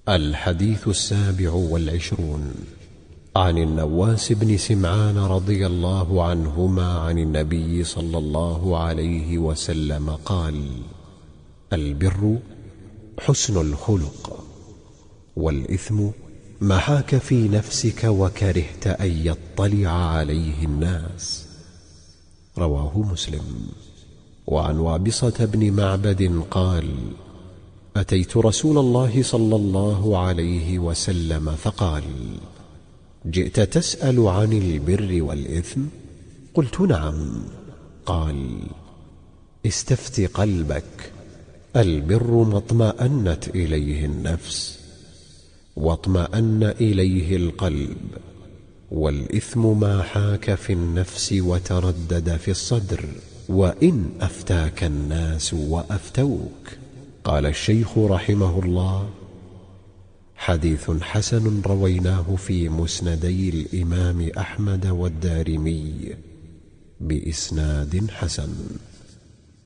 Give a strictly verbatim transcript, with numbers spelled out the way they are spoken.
الحديث السابع والعشرون. عن النواس بن سمعان رضي الله عنهما عن النبي صلى الله عليه وسلم قال: البر حسن الخلق، والإثم ما حاك في نفسك وكرهت أن يطلع عليه الناس. رواه مسلم. وعن وابصة بن معبد قال: أتيت رسول الله صلى الله عليه وسلم فقال: جئت تسأل عن البر والإثم؟ قلت: نعم. قال: استفت قلبك، البر ما اطمأنت إليه النفس واطمأن إليه القلب، والإثم ما حاك في النفس وتردد في الصدر، وإن أفتاك الناس وأفتوك. قال الشيخ رحمه الله: حديث حسن رويناه في مسندي الإمام أحمد والدارمي بإسناد حسن.